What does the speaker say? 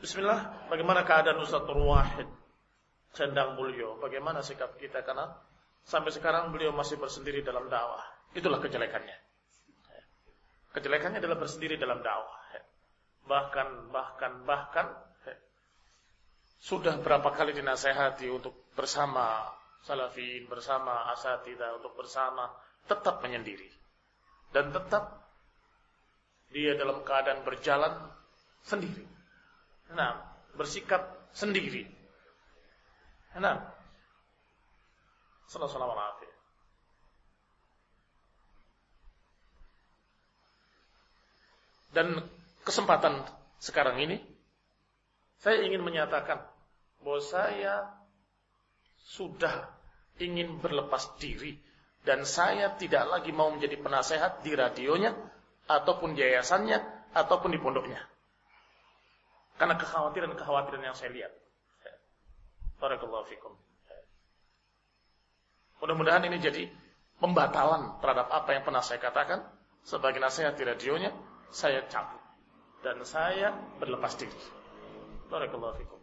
Bismillah, bagaimana keadaan Ustaz Nur Wahid Cendang Mulyo? Bagaimana sikap kita? Karena sampai sekarang beliau masih bersendiri dalam dakwah. Itulah kejelekannya. Kejelekannya adalah bersendiri dalam dakwah. Bahkan sudah berapa kali dinasehati untuk bersama salafin, bersama asatidah, untuk bersama, tetap menyendiri. Dan tetap dia dalam keadaan berjalan sendiri. Nah, bersikap sendiri. Nah, sallallahu alaihi. Dan kesempatan sekarang ini, saya ingin menyatakan bahwa saya sudah ingin berlepas diri dan saya tidak lagi mau menjadi penasehat di radionya ataupun di yayasannya ataupun di pondoknya. Karena kekhawatiran yang saya lihat. Barakallahu fikum. Mudah-mudahan ini jadi pembatalan terhadap apa yang pernah saya katakan sebagai nasihat di radionya. Saya cabut dan saya berlepas diri. Barakallahu fikum.